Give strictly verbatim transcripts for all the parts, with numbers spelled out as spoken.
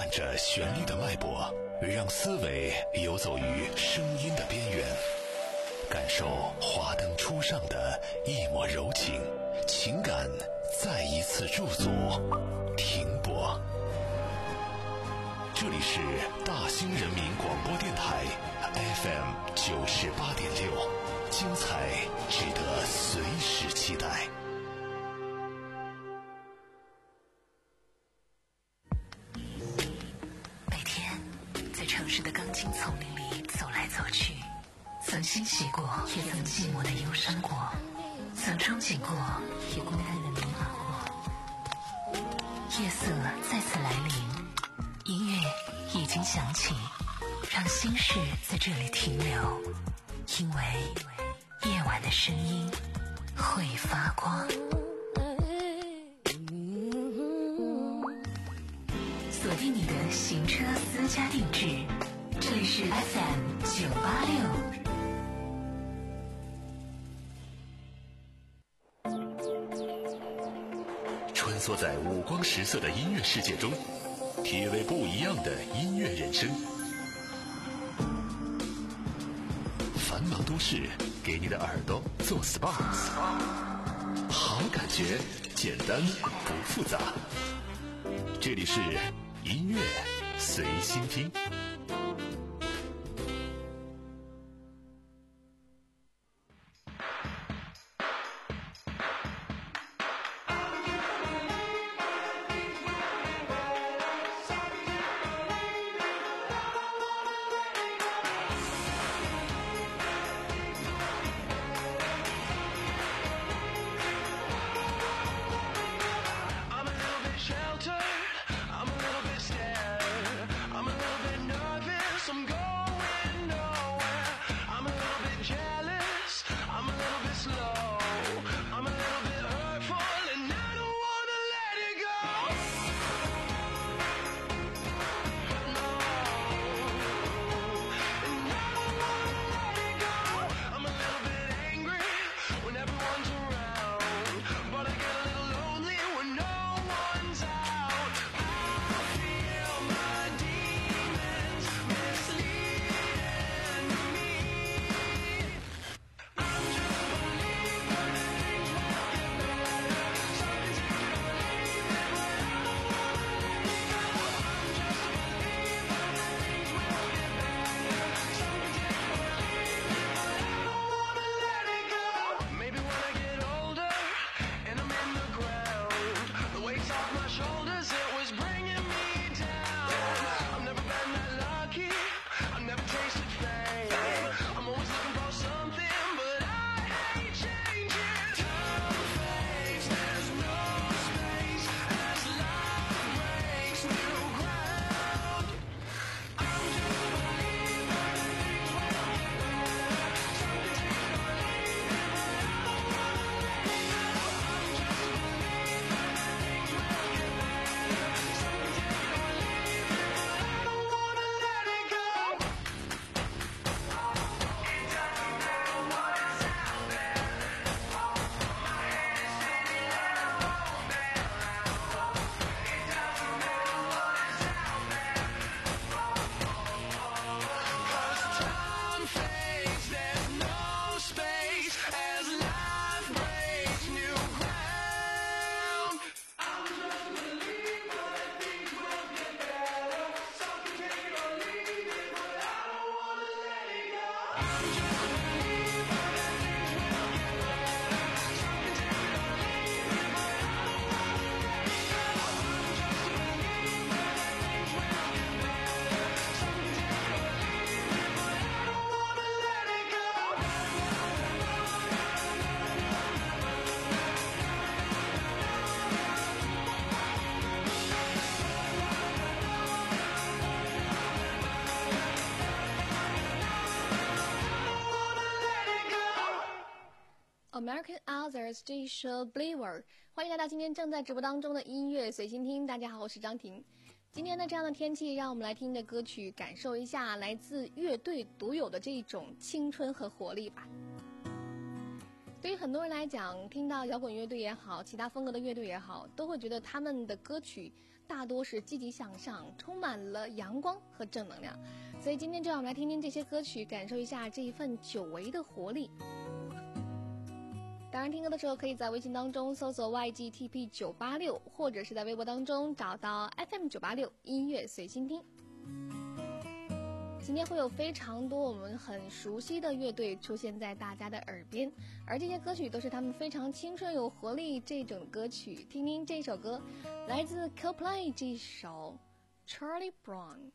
伴着旋律的脉搏，让思维游走于声音的边缘，感受华灯初上的一抹柔情，情感再一次驻足停泊。这里是大兴人民广播电台 F M 九十八点六，精彩值得随时期待。 每天在城市的钢筋丛林里走来走去，曾欣喜过，也曾寂寞的忧伤过，曾憧憬过，也孤单的迷茫过。夜色再次来临，音乐已经响起，让心事在这里停留，因为夜晚的声音会发光。锁定你的行车私家定制，这里是 F M 九八六。 穿梭在五光十色的音乐世界中，体味不一样的音乐人生。繁忙都市给你的耳朵做 S P A， 好感觉简单不复杂。这里是音乐随心听。 American Others 这一首 Believer， 欢迎来到今天正在直播当中的音乐随心听。大家好，我是张婷。今天的这样的天气，让我们来听的歌曲，感受一下来自乐队独有的这种青春和活力吧。 对于很多人来讲，听到摇滚乐队也好，其他风格的乐队也好，都会觉得他们的歌曲大多是积极向上，充满了阳光和正能量。所以今天就让我们来听听这些歌曲，感受一下这一份久违的活力。当然听歌的时候可以在微信当中搜索 Y G T P 九八六，或者是在微博当中找到 F M 九八六音乐随心听。今天会有非常多我们很熟悉的乐队出现在大家的耳边，而这些歌曲都是他们非常青春有活力这种歌曲。听听这首歌，来自 Coldplay 这首 Charlie Brown。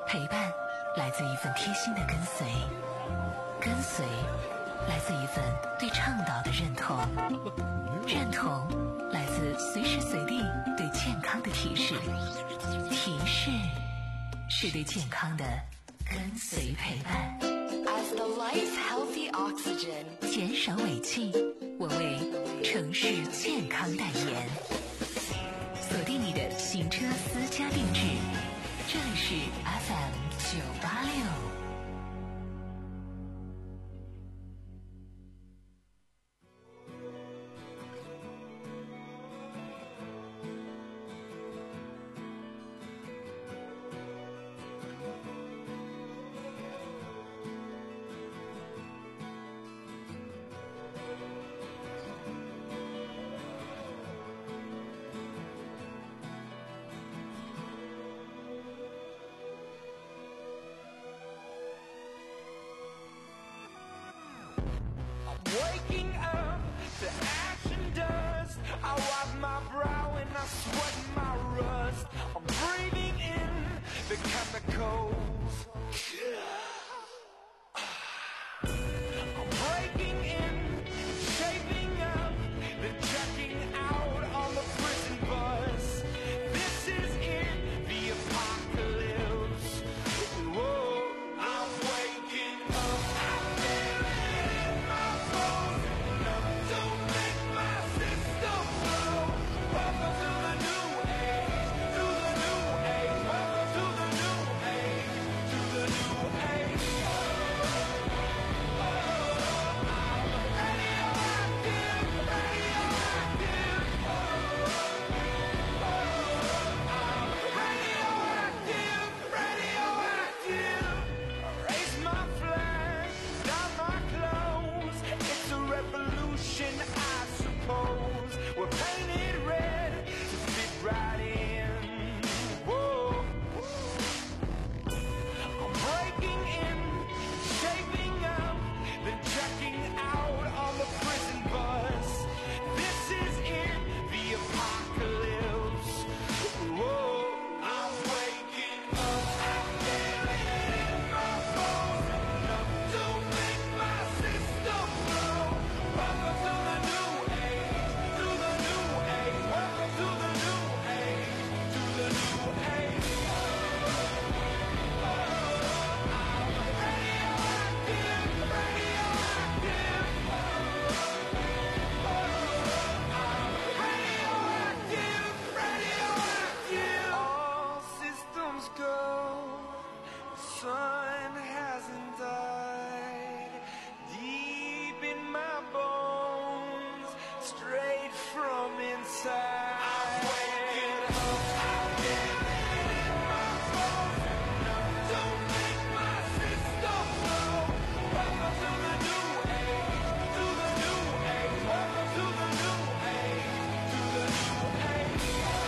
陪伴来自一份贴心的跟随，跟随来自一份对倡导的认同，认同来自随时随地对健康的提示，提示是对健康的跟随陪伴。 As the life's healthy oxygen， 减少尾气，我为城市健康代言。锁定你的行车私家定制，这里是 F M 九八六。 Waking up to action dust. I wipe my brow and I sweat my rust. I'm breathing in the chemicals. I'm breaking in, shaping up, then checking out on the prison bus. This is it, the apocalypse. Whoa, I'm waking up. I feel it in my bones. Enough to make my system blow. Welcome to the new age, to the new age. Welcome to the new age, to the new age. We're painted red to fit right in. Whoa. I'm breaking in, shaping up, then checking out on the prison bus. This is it, the apocalypse. Whoa. I'm waking up, I feel it in my bones. Enough to make my system blow. Welcome to the new age, to the new age. Welcome to the new age, to the new age. All systems go. The sun hasn't died. Deep in my bones, straight from inside. I'm waking up. I feel it in my bones. Enough to make my system blow. Welcome to the new age, to the new age. Welcome to the new age, to the new age.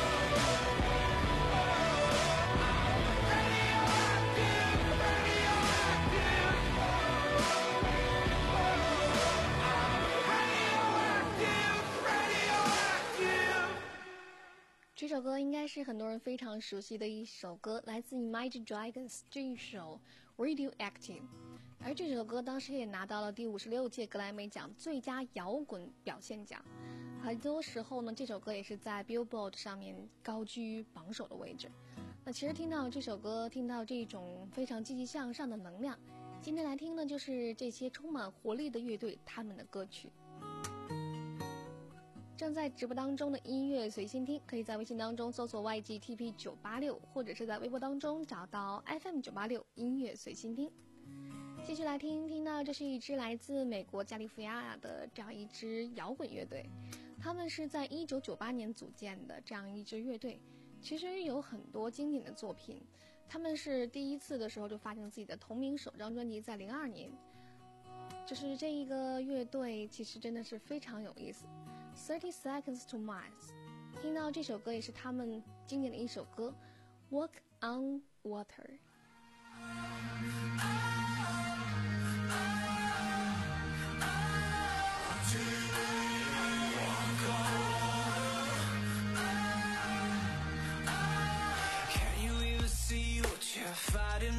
Radioactive. 这首歌应该是很多人非常熟悉的一首歌，来自 Imagine Dragons 这一首 Radioactive。而这首歌当时也拿到了第五十六届格莱美奖最佳摇滚表现奖。很多时候呢，这首歌也是在 Billboard 上面高居榜首的位置。那其实听到这首歌，听到这种非常积极向上的能量，今天来听的就是这些充满活力的乐队他们的歌曲。正在直播当中的音乐随心听，可以在微信当中搜索 Y G T P 九八六，或者是在微博当中找到 F M 九八六音乐随心听。继续来听，听到这是一支来自美国加利福尼亚的这样一支摇滚乐队，他们是在一九九八年组建的这样一支乐队，其实有很多经典的作品。他们是第一次的时候就发行自己的同名首张专辑，在零二年。就是这一个乐队其实真的是非常有意思。Thirty Seconds to Mars， 听到这首歌也是他们经典的一首歌 Walk on Water。 Can you even see what you're fighting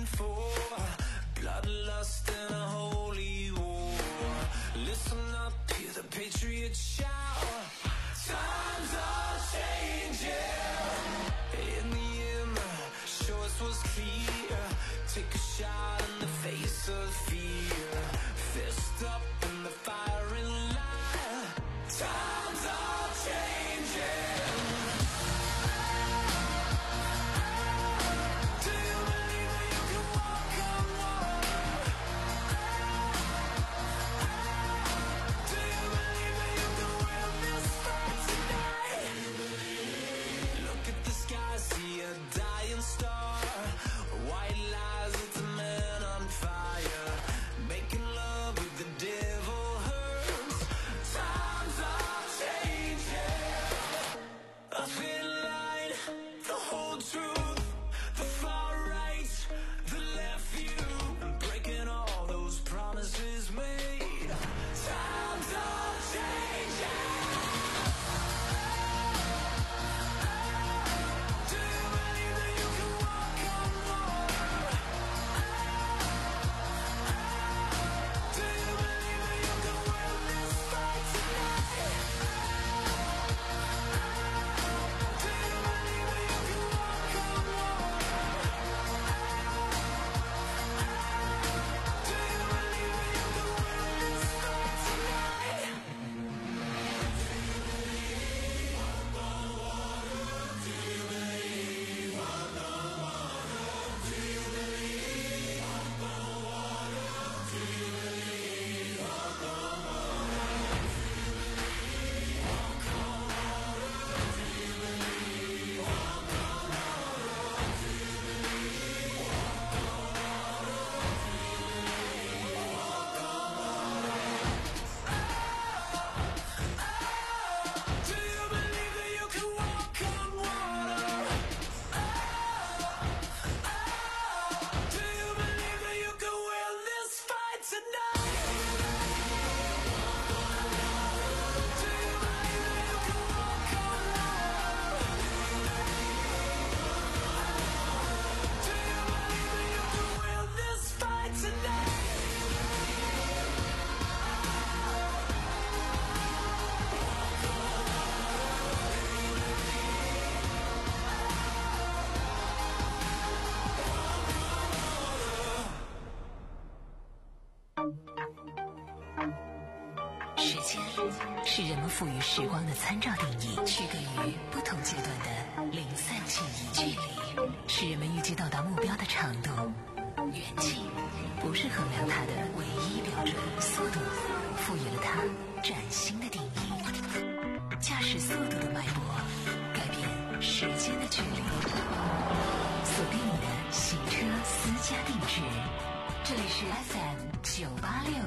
是人们赋予时光的参照定义，区隔于不同阶段的零散记忆距离，是人们预计到达目标的长度。远近不是衡量它的唯一标准，速度赋予了它崭新的定义。驾驶速度的脉搏，改变时间的距离。锁定你的行车私家定制，这里是 F M 九八六。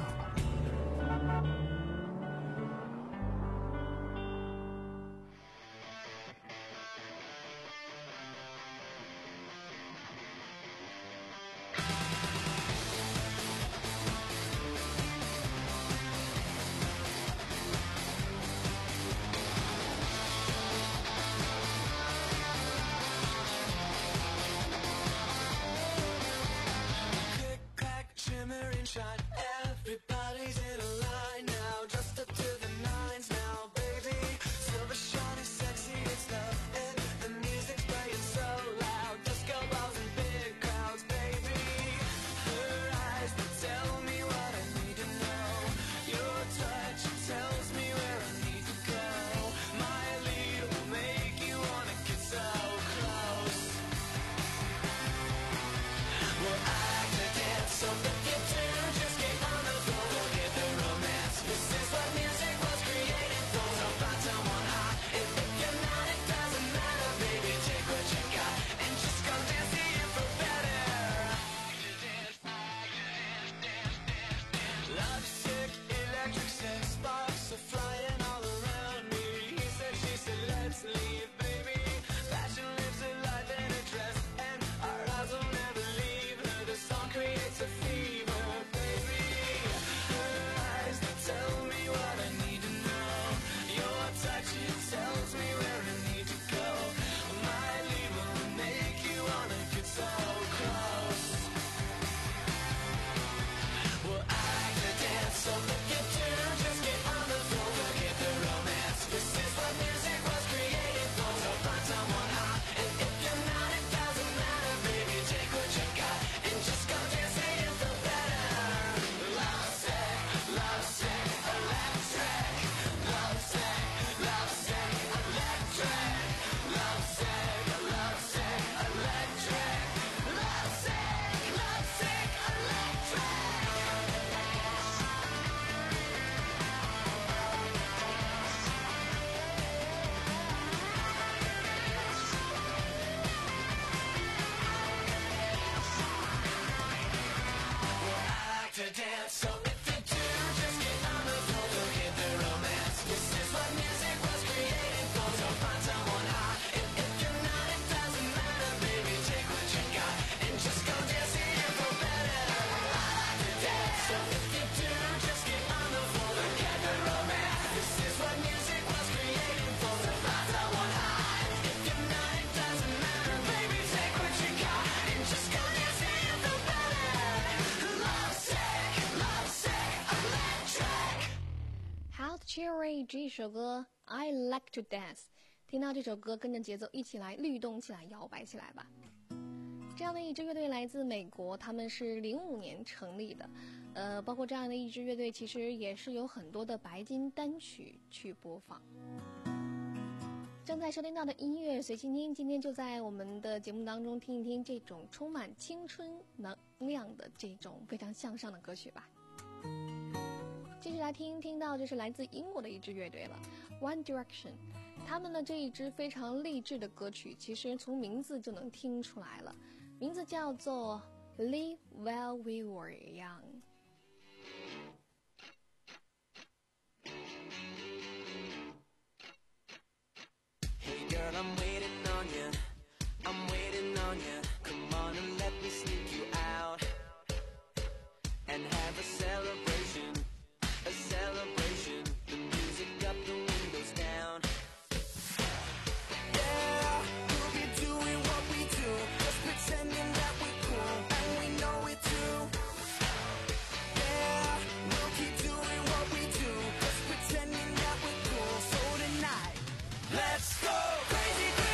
Everybody's in a line now, dressed up to the nines now, baby. Silver shiny, sexy, it's nothing. The music's playing so loud, disco balls and big crowds, baby. Her eyes, they tell me what I need to know. Your touch tells me where I need to go. My lead will make you wanna get so close. Well, I could dance so if you do, just get on the floor, forget the romance. This is what music was created for. So find someone hot. If, if you're not, it doesn't matter, baby. Take what you got and just go dance till you feel better. Love sick, electric sex, sparks are flying all around me. He said, she said, let's leave, baby. Passion lives a life in a dress, and our eyes will never leave her. The song creates a fever, baby. Her eyes, they tell me what I need to know. Your touch, it tells me where I need to go. My lead will make you wanna get so close. Well, I could dance, so if you do, just get on the floor, forget the romance. This is what music was created for. So find someone hot, and if you're not, it doesn't matter, baby. Take what you got and just go dance till you feel better. Love sick, love sick, electric. Love sick, love sick, electric. Love sick, love sick, electric. Love sick, love sick, electric. I like to dance, so if you do, just get on the floor, forget the romance. This is what music was created for. So find someone hot. If, if you're not, it doesn't matter, baby. Take what you got and just go dance till you feel better. I like to dance, so if you do, just get on the floor, forget the romance. This is what music was created for. So find someone hot. If you're not, it doesn't matter, baby. Take what you got and just go dance till you feel better. Love sick, love sick, electric. Hot Cherry 这首歌 I Like to Dance， 听到这首歌跟着节奏一起来律动起来，摇摆起来吧。这样的一支乐队来自美国，他们是零五年成立的，呃，包括这样的一支乐队，其实也是有很多的白金单曲去播放。正在收听到的音乐随心听，今天就在我们的节目当中听一听这种充满青春能量的这种非常向上的歌曲吧。继续来听，听到这是来自英国的一支乐队了 One Direction， 他们的这一支非常励志的歌曲，其实从名字就能听出来了，名字叫做 Live While We Were Young。 Hey girl, I'm waiting on you. I'm waiting on you. Come on and let me sneak you out and have a celebration, a celebration. The music up, the windows down. Yeah, we'll be doing what we do, just pretending that we're cool and we know it too. Yeah, we'll keep doing what we do, just pretending that we're cool. So tonight, let's go crazy, crazy.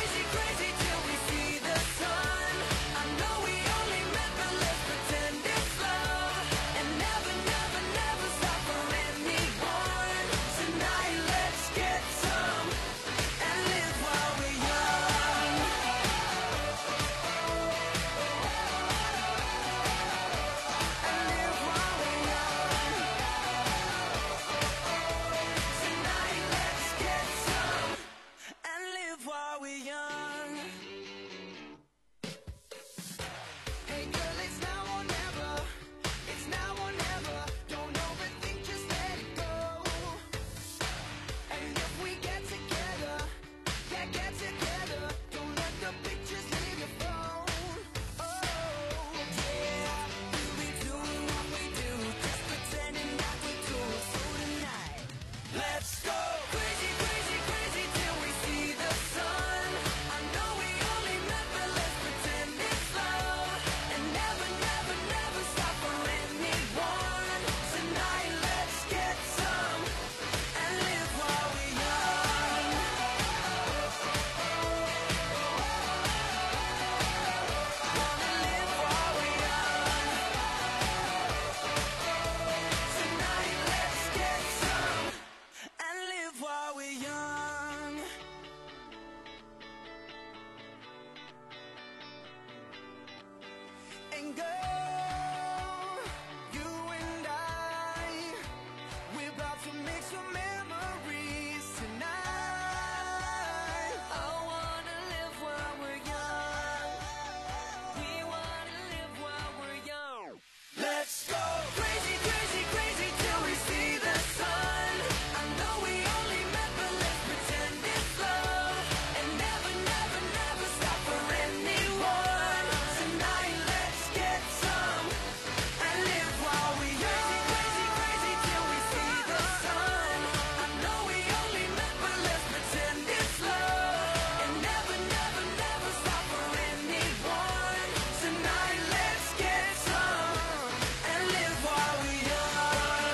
And girl, you and I, we're about to make some memories tonight. I wanna live while we're young. We wanna live while we're young. Let's go crazy, crazy, crazy till we see the sun. I know we only met, but let's pretend it's love. And never, never, never stop for anyone. Tonight, let's get some and live while we young. Crazy, crazy, crazy till we see the sun. I know we only met, but let's pretend it's love. And never, never, never stop for anyone. Tonight, let's get some and live while we young.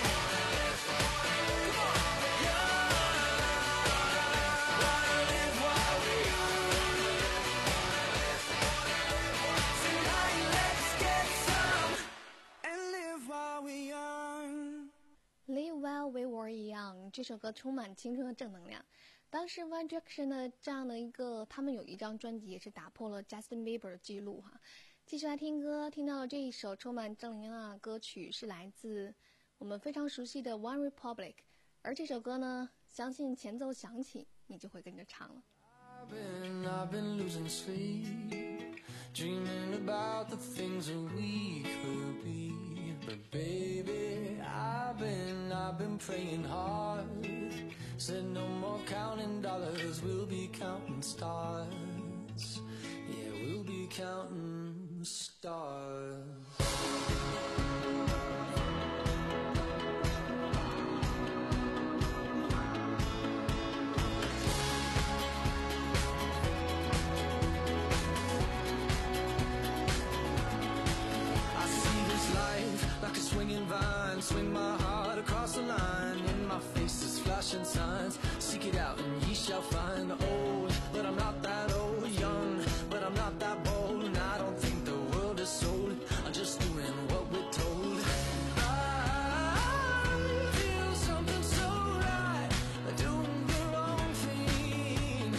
Wanna live while we young. Tonight, let's get some and live while we young. Live While We Were Young 这首歌充满青春和正能量。当时 One Direction 的这样的一个，他们有一张专辑也是打破了 Justin Bieber 的记录哈。继续来听歌，听到的这一首充满正能量的歌曲是来自我们非常熟悉的 One Republic， 而这首歌呢，相信前奏响起，你就会跟着唱了。 I've been, I've been losing sleep, dreaming about the things that we could be. But baby, I've been, I've been praying hard. Said no more counting dollars, we'll be counting stars. Yeah, we'll be counting stars. I see this life like a swinging vine, swing my heart across the line. In my face is flashing signs, seek it out and ye shall find. Old, but I'm not that old. Young, but I'm not that bold. And I don't think the world is sold, I'm just doing what we're told. I feel something so right, doing the wrong thing.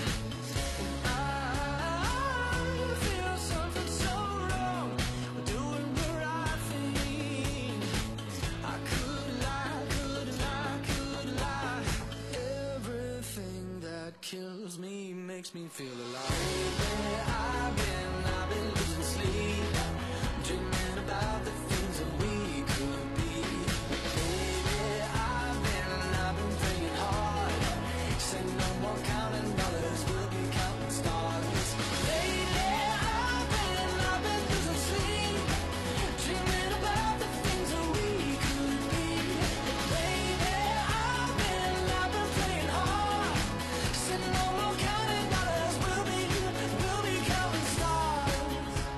I feel something so wrong, doing the right thing. I could lie, could lie, could lie. Everything that kills me makes me feel alive. Yeah, I've been, I've been losing sleep, dreaming about the things that we could be. Baby, I've been, I've been praying hard. Say no more counting dollars, we'll be counting stars. Lately, I've been, I've been losing sleep, dreaming about the things that we could be. Baby, I've been, I've been praying hard. Say no more counting dollars, we'll be, we'll be counting stars.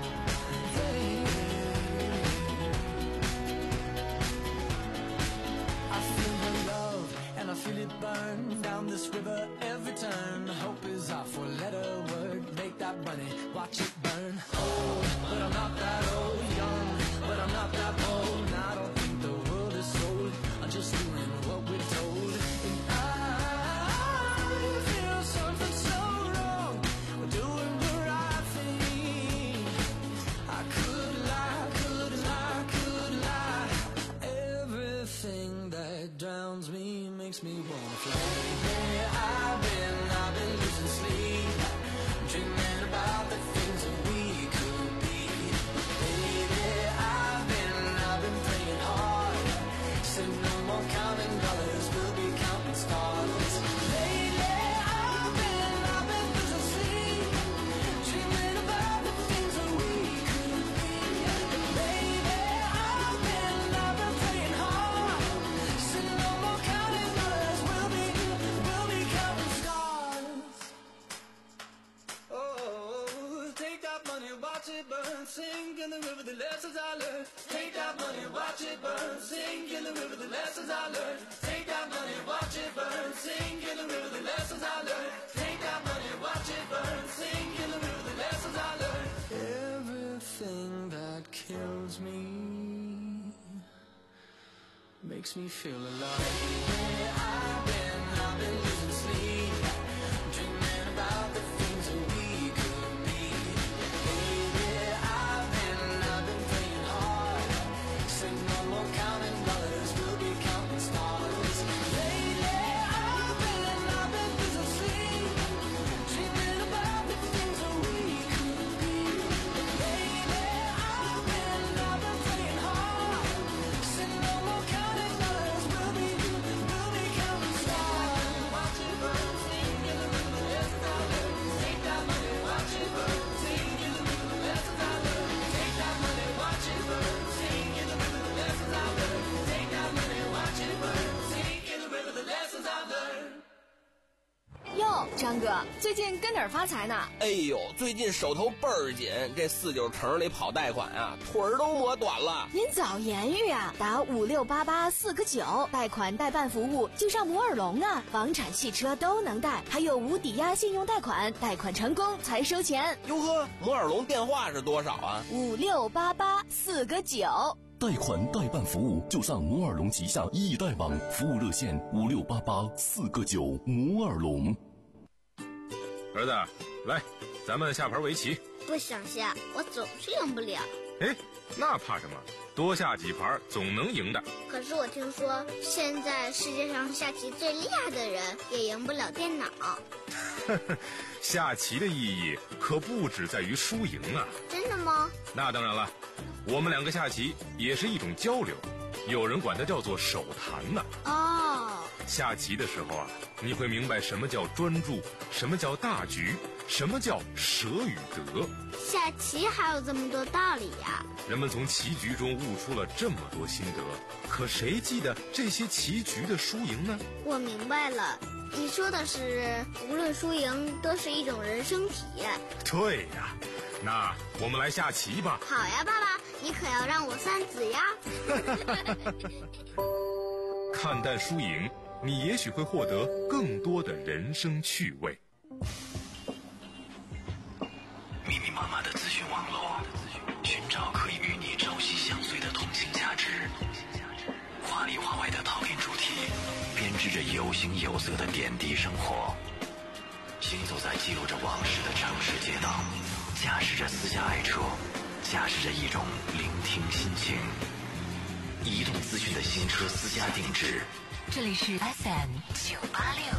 I feel the love and I feel it burn down this river every turn. Hope is our four-letter word. Make that money, watch it burn. Old, but I'm not that old. Young, but I'm not that bold. And I don't think the world is sold, I'm just doing what we're told. And I feel something so wrong, we're doing the right thing. I could lie, could lie, could lie. Everything that drowns me makes me wanna fly. Yeah, I've been, I've been losing sleep, dreaming about the things that we could be. Baby, I've been, I've been praying hard. Said no more counting dollars, we'll be counting stars. Lately, I've been, I've been losing sleep, dreaming about the things that we could be. Baby, I've been, I've been praying hard. Said no more counting dollars, we'll be, we'll be counting stars. Oh, take that money, watch it burn, sink in the river, the lessons I learned. Take that money, watch it burn, sink in the river, the lessons I learned. Take that money, watch it burn, sink in the river, the lessons I learned. Take that money, watch it burn, sink in the river, the lessons I learned. Everything that kills me makes me feel alive. Yeah, I've been, I've been losing sleep, dreaming about the things that we could be. Baby, I've been, I've been 张哥，最近跟哪儿发财呢？ 哎呦，最近手头倍儿紧，这四九城里跑贷款啊，腿儿都磨短了。 您早言语啊，打五六八八四个九，贷款代办服务就上摩尔龙啊，房产、汽车都能贷，还有无抵押信用贷款，贷款成功才收钱。 哟呵，摩尔龙电话是多少啊？ 五六八八四个九。 贷款代办服务就上摩尔龙旗下易贷网，服务热线五六八八四个九。摩尔龙。 儿子，来，咱们下盘围棋。 不想下，我总是赢不了。 哎，那怕什么？多下几盘总能赢的。 可是我听说，现在世界上下棋最厉害的人也赢不了电脑。 下棋的意义可不只在于输赢啊！ 真的吗？ 那当然了，我们两个下棋也是一种交流，有人管它叫做手谈呢。 哦， 下棋的时候啊，你会明白什么叫专注，什么叫大局，什么叫舍与得。 下棋还有这么多道理呀！ 人们从棋局中悟出了这么多心得，可谁记得这些棋局的输赢呢？ 我明白了，你说的是无论输赢都是一种人生体验。 对呀，那我们来下棋吧。 好呀，爸爸，你可要让我三子呀。 看淡输赢，你也许会获得更多的人生趣味。 密密麻麻的资讯网络，寻找可以与你朝夕相随的通信价值，华里华外的陶片主题，编织着有形有色的点滴生活。行走在记录着往事的城市街道，驾驶着私家爱车，驾驶着一种聆听心情。移动资讯的新车私家定制， 这里是 F M 九八六。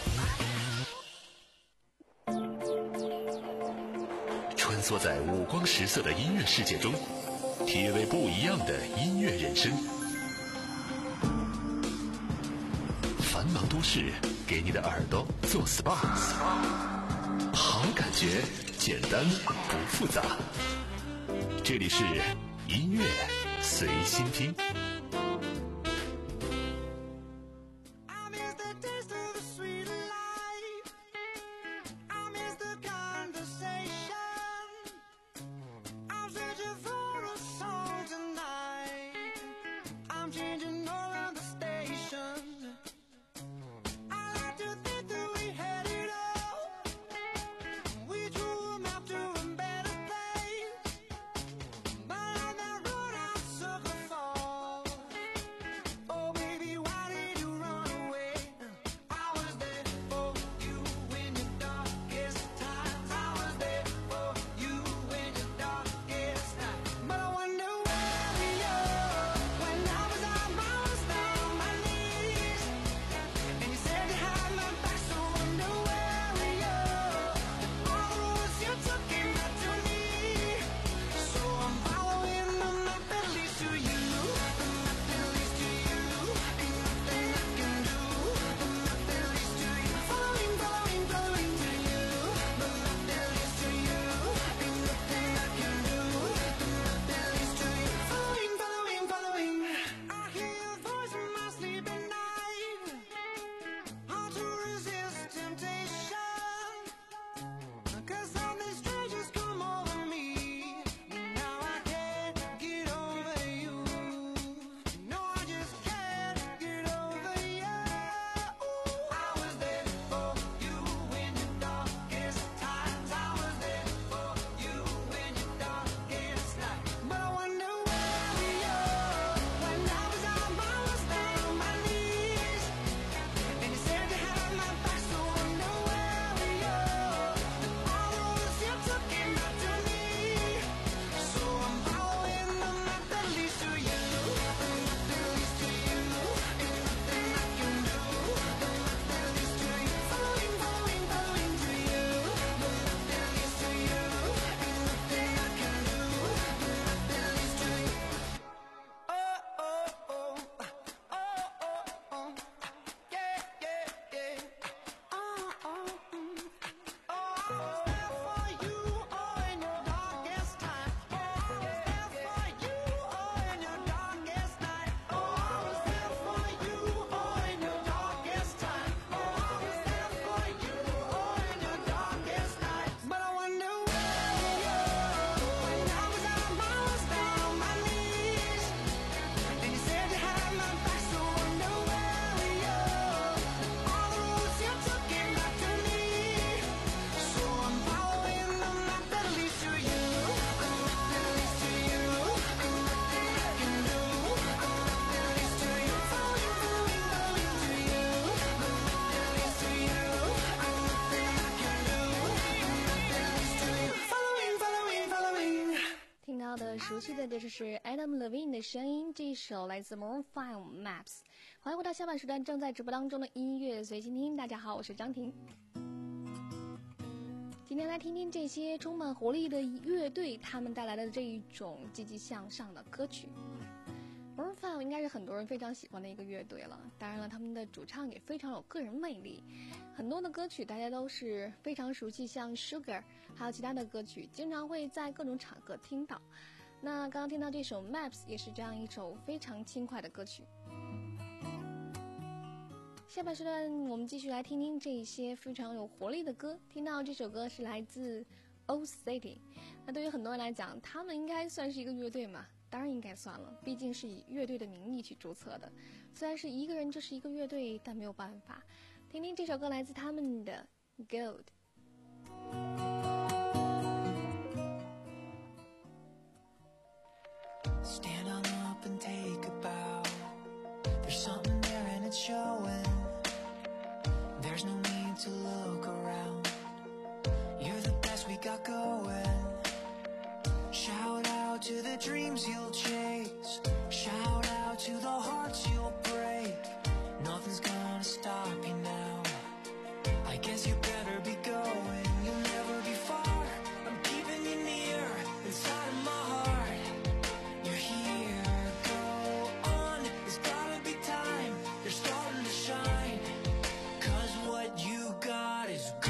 穿梭在五光十色的音乐世界中，体味不一样的音乐人生。繁忙都市给你的耳朵做 S P A， 好感觉简单不复杂。这里是音乐随心听。 到的熟悉的，这就是 Adam Levine 的声音，这一首来自 Maroon 五 Maps。欢迎回到下半时段正在直播当中的音乐随心听。大家好，我是张婷。今天来听听这些充满活力的乐队，他们带来的这一种积极向上的歌曲。Maroon 五应该是很多人非常喜欢的一个乐队了，当然了，他们的主唱也非常有个人魅力。很多的歌曲大家都是非常熟悉，像 Sugar 还有其他的歌曲经常会在各种场合听到。那刚刚听到这首 Maps 也是这样一首非常轻快的歌曲。下半时段我们继续来听听这些非常有活力的歌。听到这首歌是来自 Old City， 那对于很多人来讲，他们应该算是一个乐队嘛？当然应该算了，毕竟是以乐队的名义去注册的。虽然是一个人就是一个乐队，但没有办法。听听这首歌来自他们的 Gold。 Stand on up and take a bow. There's something there and it's showing. There's no need to look around. You're the best we got going. Shout out to the dreams you'll chase. Shout out to the hearts you'll break. Nothing's gonna stop you now. I guess you better be going. You'll never be far. I'm keeping you near inside of my heart. You're here, go on. It's gotta be time. You're starting to shine. Cause what you got is gold.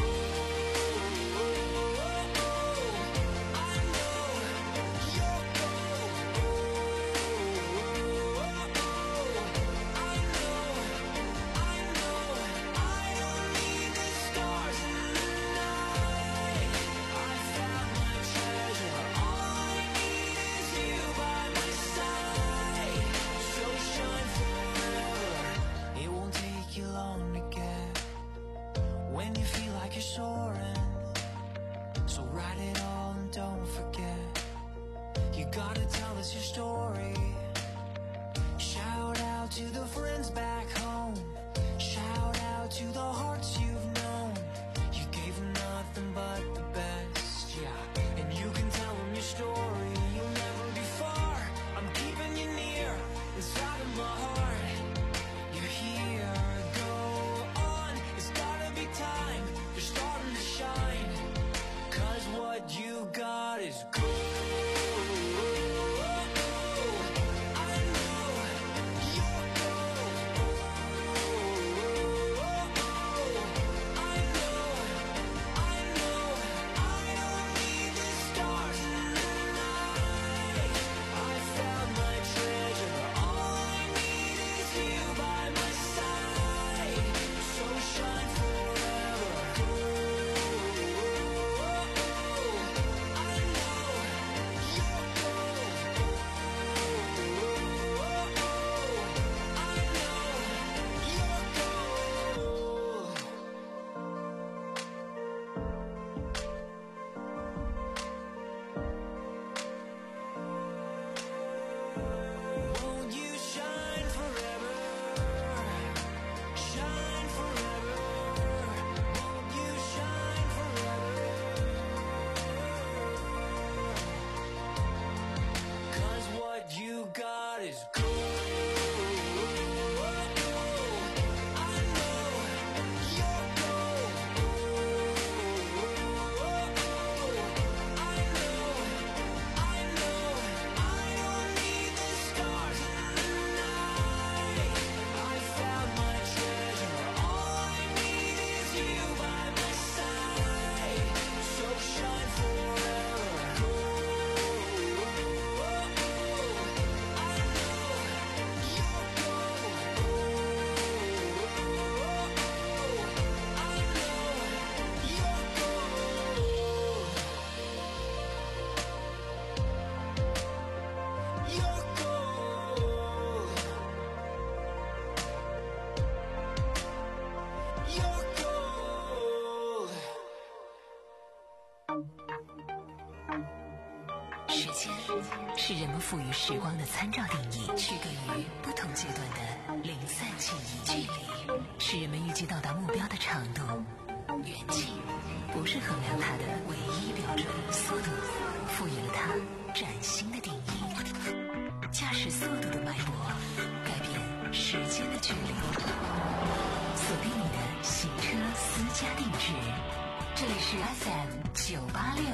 You're soaring, so write it all and don't forget. You gotta tell us your story. Shout out to the friends back home. Shout out to the hearts you've known. You gave them nothing but the best, yeah. And you can tell them your story. You'll never be far. I'm keeping you near inside of my heart. You're here, go on. It's gotta be time. You're starting to shine. Cause what you got is gold. I know you're gold. I know, I know. I don't need the stars in the night. I found my treasure. All I need is you by my side. So shine forever. Won't you shine forever? Shine forever. Won't you shine forever? Cause what you got is gold. I know you're gold. I know, I know. I don't need the stars in the night. I found my treasure. All I need is you by my side. So shine forever. I know you're 时间是人们赋予时光的参照定义，区隔于不同阶段的零散记忆。距离是人们预计到达目标的长度，远近不是衡量它的唯一标准。速度赋予了它崭新的驾驶速度的脉搏，改变时间的距离。锁定你的行车私家定制，这里是 F M 九八六。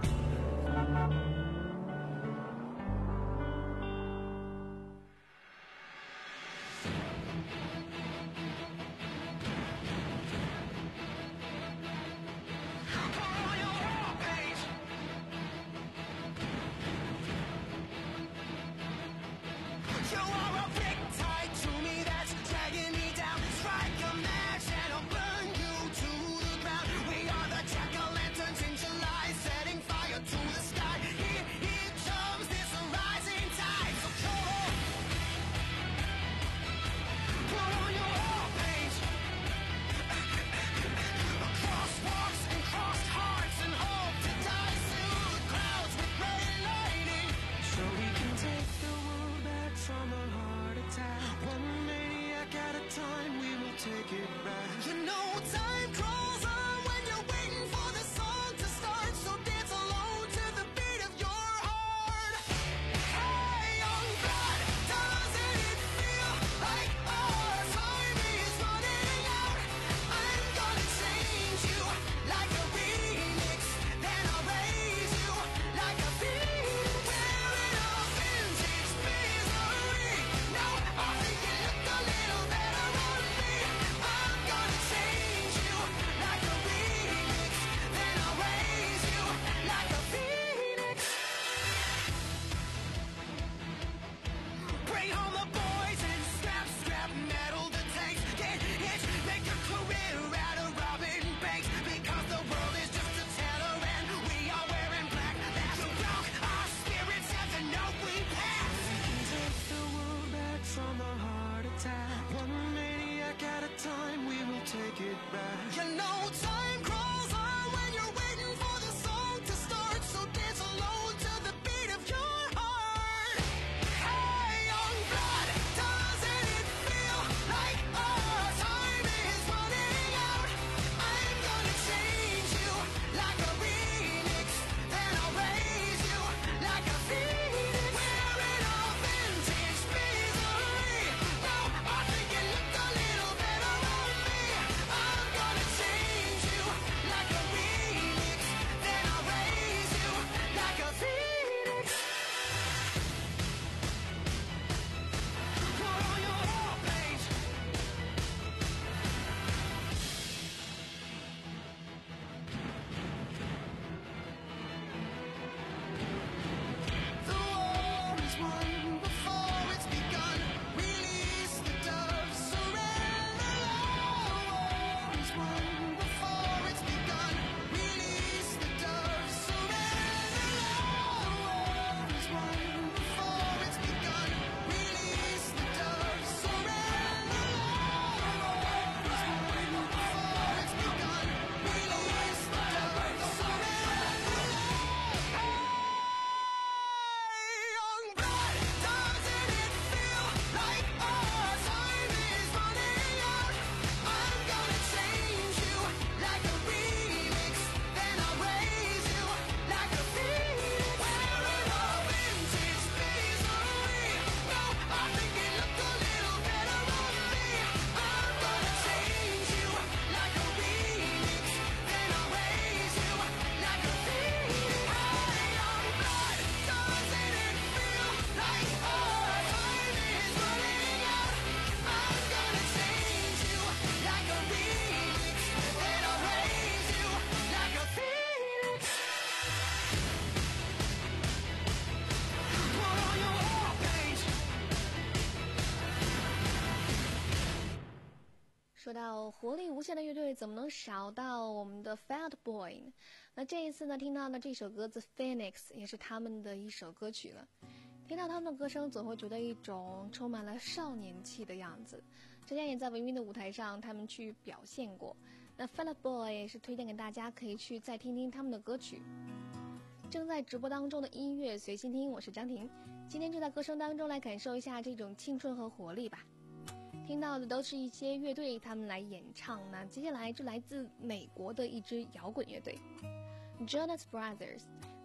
说到活力无限的乐队，怎么能少到我们的 Fat Boy 呢？那这一次呢，听到的这首歌《The Phoenix》也是他们的一首歌曲了。听到他们的歌声，总会觉得一种充满了少年气的样子。之前也在文娱的舞台上，他们去表现过。那 Fat Boy 也是推荐给大家，可以去再听听他们的歌曲。正在直播当中的音乐随心听，我是张婷。今天就在歌声当中来感受一下这种青春和活力吧。听到的都是一些乐队他们来演唱，那接下来就来自美国的一支摇滚乐队 Jonas Brothers，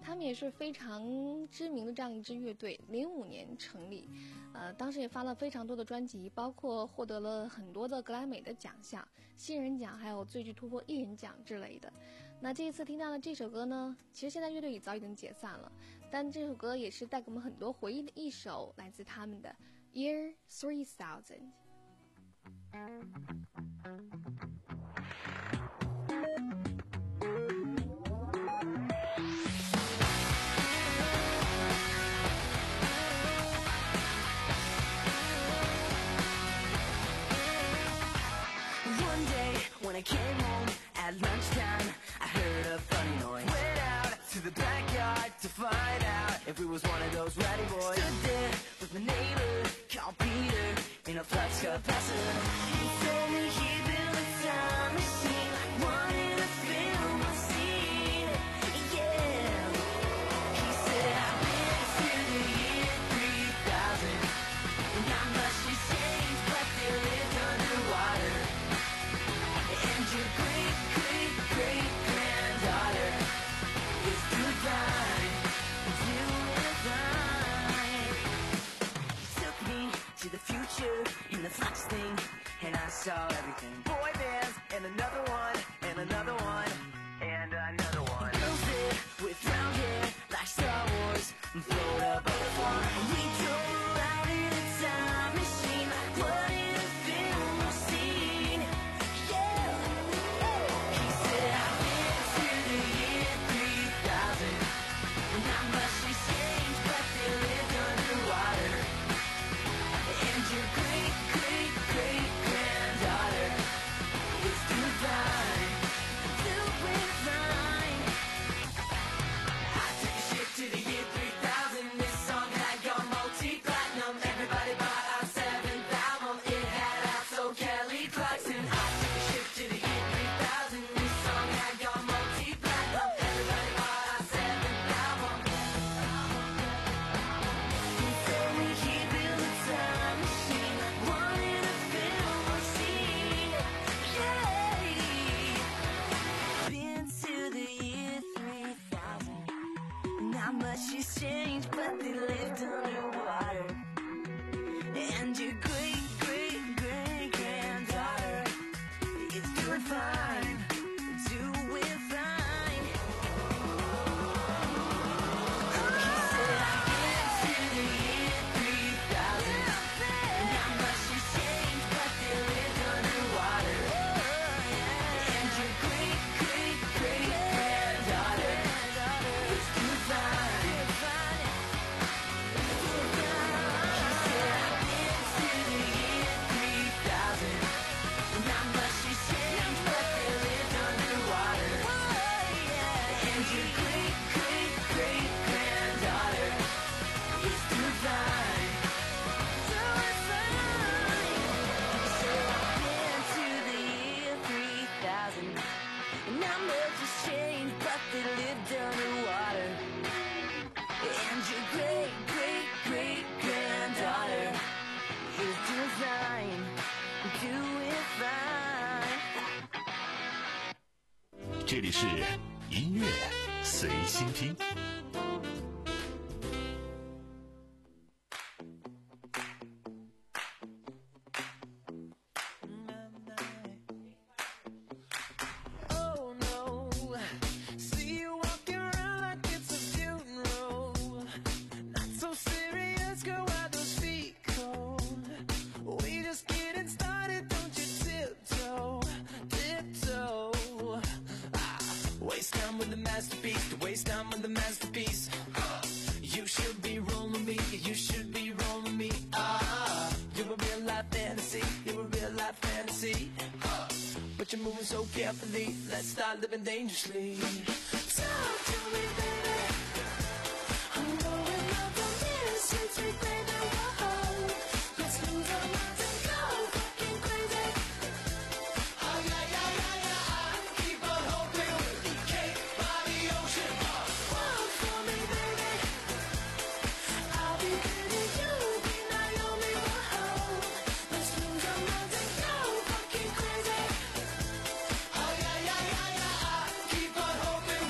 他们也是非常知名的这样一支乐队，零五年成立，呃，当时也发了非常多的专辑，包括获得了很多的格莱美的奖项，新人奖还有最具突破艺人奖之类的。那这一次听到的这首歌呢，其实现在乐队也早已经解散了，但这首歌也是带给我们很多回忆的一首，来自他们的 Year three thousand。 When I came home at lunchtime, I heard a funny noise. Went out to the backyard to find out if we was one of those ratty boys. Stood there with my neighbor called Peter in a flux capacitor. He told me he built a time machine like one in a film I've seen. Yeah, he said I've been to the year three thousand, and not much has changed, but they lived underwater. And your great, great, great granddaughter is divine, divine. He took me to the future in the flux thing, and I saw everything. Boy bands, and another one, and another one, and another one. Girls there with round hair like Star Wars, and float above the floor. We drove around in a time machine like what in a film I've seen. Yeah. He said I've been to the year three thousand, and not much has changed, but they lived underwater. And your great, great, great granddaughter is divine, divine. I took a ship to the year three thousand. This song had gone multi-platinum. Everybody bought our seventh album. It had also Kelly Clarkson. I took a ship to the year three thousand. This song had gone multi-platinum. Everybody bought our seventh album. He told me he built a time machine like one in a film I've seen. Yeah. Been to the year three thousand. Not much has changed, but they lived underwater. And your great, great, great granddaughter is doing fine, doing fine. He said I've been to the year three thousand. Not much has changed, but they lived underwater. And your great, great, great granddaughter is doing fine. He said I've been to the year three thousand. Not much has changed, but they lived underwater. And your great, great, great granddaughter is divine, divine. So I've been to the year three thousand. Not much has changed, but they lived underwater. And your great, great, great granddaughter is divine, doing fine. 这里是音乐随心听。 Oh no, see you walking around like it's a funeral. Not so serious, girl, why those feet cold? We just getting started, don't you tiptoe, tiptoe. Ah, waste time with the masterpiece, to waste time with the masterpiece. Uh, you should be rolling me, you should be rolling me. Ah, you're a real life fantasy, you're a real life fantasy. Uh, but you're moving so carefully, let's start living dangerously. Talk to me, baby. I'm going up on this, sweet, sweet baby. Whoa, let's lose our minds and go fucking crazy. Oh yeah, yeah, yeah, yeah. Keep on hoping we'll be cake by the ocean. Walk for me, baby. I'll be good and you'll be Naomi. Whoa, let's lose our minds and go fucking crazy. Oh yeah, yeah, yeah, yeah. Keep on hoping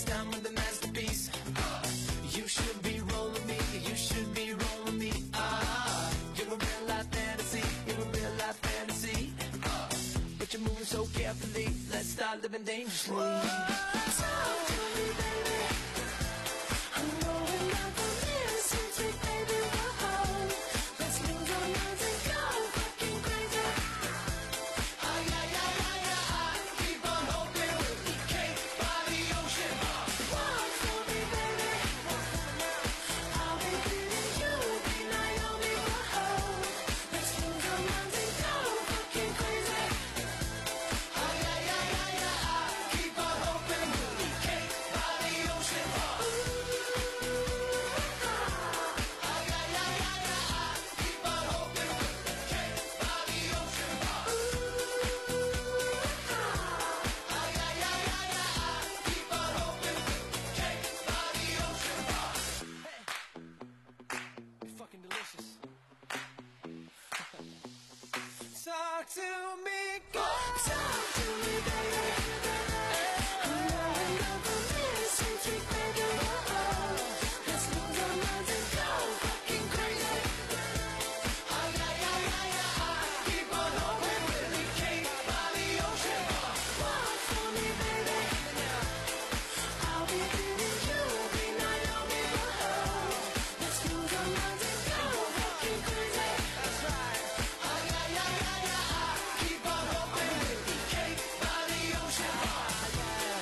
It's time with the masterpiece. Uh, you should be rolling me, you should be rolling me. Ah, you're a real life fantasy, you're a real life fantasy. Uh, but you're moving so carefully, let's start living dangerously. Whoa, talk to me, baby. I'm rolling up on this, you take baby, whoa. Let's lose our minds and go fucking crazy. Ah, yeah, yeah, yeah, yeah, I keep on hoping we'll be cake by the ocean. Walk for me, baby. I'll be leading you, be Naomi, whoa. Let's lose our minds and go fucking crazy. Ah, yeah, yeah, yeah, yeah, I keep on hoping we'll be cake by the ocean. Ah, yeah, yeah, yeah, yeah, I keep on hoping we'll be cake by the ocean. Ah, yeah, yeah, yeah, yeah, I keep on hoping we'll be cake by the ocean. Hey, fucking delicious. Talk to me, go. Talk to me, baby. I'm rolling up on this, you take baby, whoa. Let's lose our minds and go fucking crazy. Ah, yeah, yeah, yeah, yeah, I keep on hoping we'll be cake by the ocean. Walk for me, baby. I'll be leading you, be Naomi, whoa. Let's lose our minds and go fucking crazy. That's right. Ah, yeah, yeah, yeah, yeah, I keep on hoping we'll be cake by the ocean. Ah, yeah.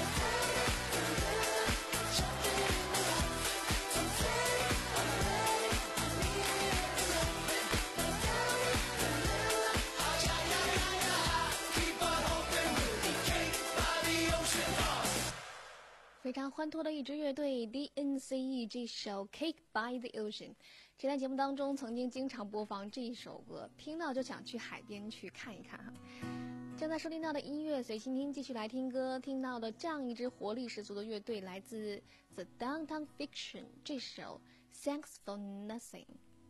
Ah, yeah, yeah, yeah, yeah, I keep on hoping we'll be cake by the ocean. Ah. 非常欢脱的一支乐队 D N C E 这首 Cake by the Ocean， 这档节目当中曾经经常播放这一首歌，听到就想去海边去看一看哈。正在收听到的音乐随心听，继续来听歌，听到的这样一支活力十足的乐队来自 The Downtown Fiction 这首 Thanks for Nothing。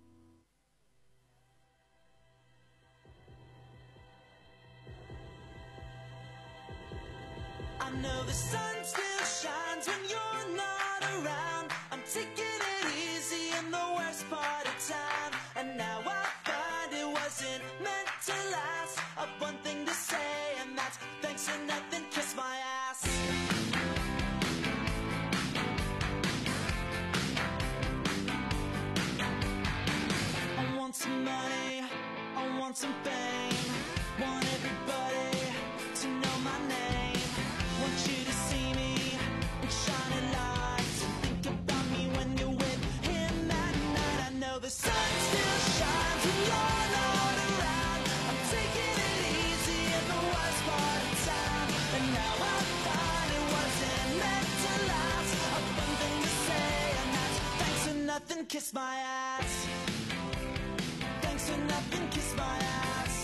I know the sun still shines when you're not around. I'm taking it easy in the worst part of time. And now I find it wasn't meant to last. I've one thing to say, and that's thanks for nothing, kiss my ass. I want some money, I want some fame. Want everybody to know my name. Want you to see me with shining lights and think about me when you're with him at night. I know the sun still shines when you're not around. I'm taking it easy in the worst part of time. And now I find it wasn't meant to last. I've one thing to say, and that's thanks for nothing, kiss my ass. Thanks for nothing, kiss my ass.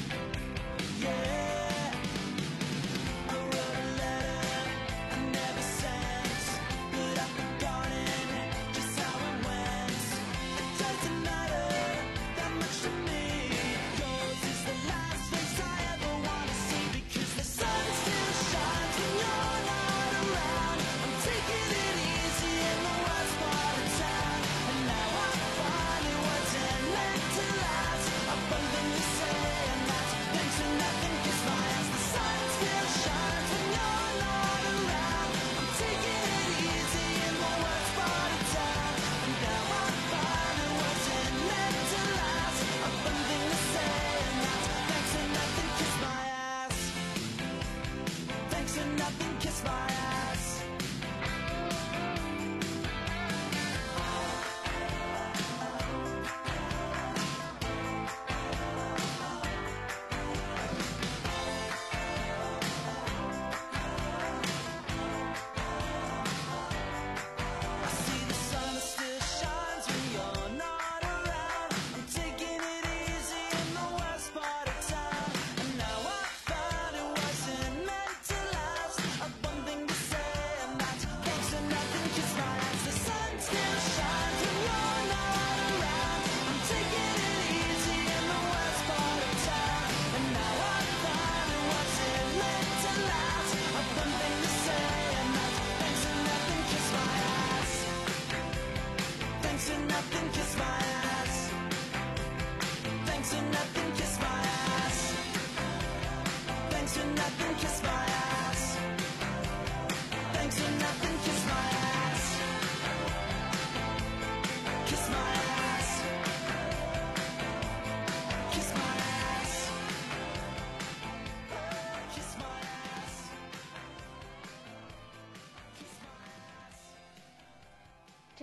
Yeah. I wrote a letter I never sent, but I've forgotten just how it went. It doesn't matter that much to me. Yours is the last face I ever want to see, because the sun still shines when you're not around. I'm taking it easy in the worst part of town, and now I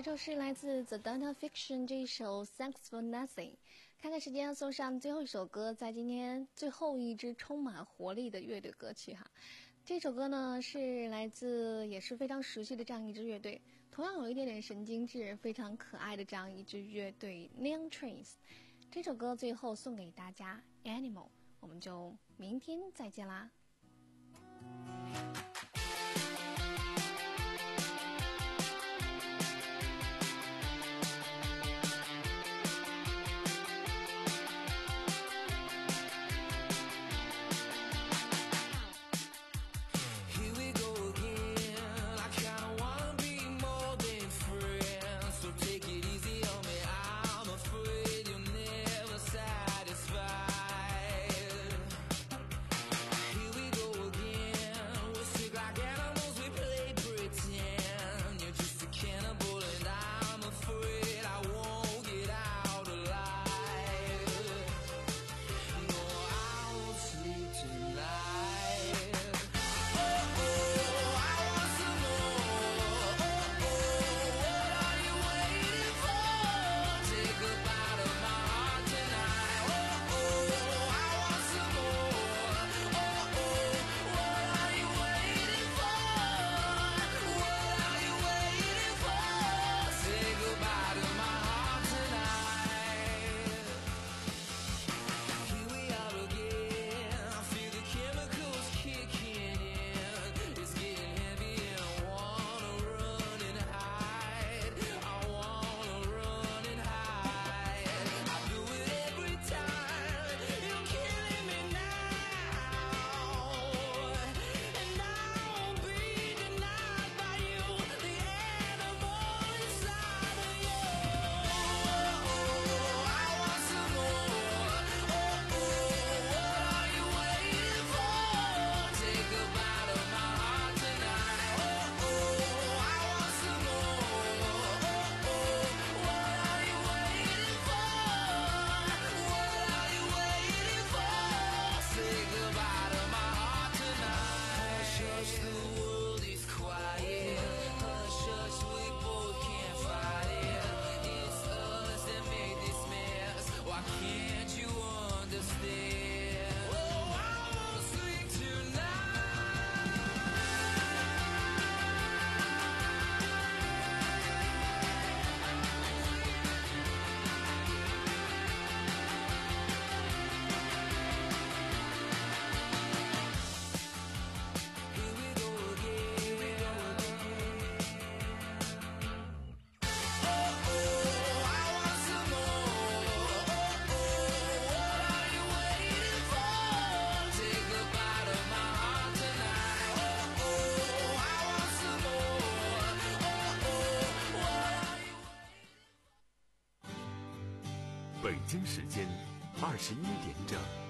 就是来自 The Data Fiction 这一首 Thanks for Nothing。 看看时间，送上最后一首歌，在今天最后一支充满活力的乐队歌曲哈。这首歌呢是来自也是非常熟悉的这样一支乐队，同样有一点点神经质非常可爱的这样一支乐队 Neon Trees。 这首歌最后送给大家 Animal， 我们就明天再见啦。 北京时间二十一点整。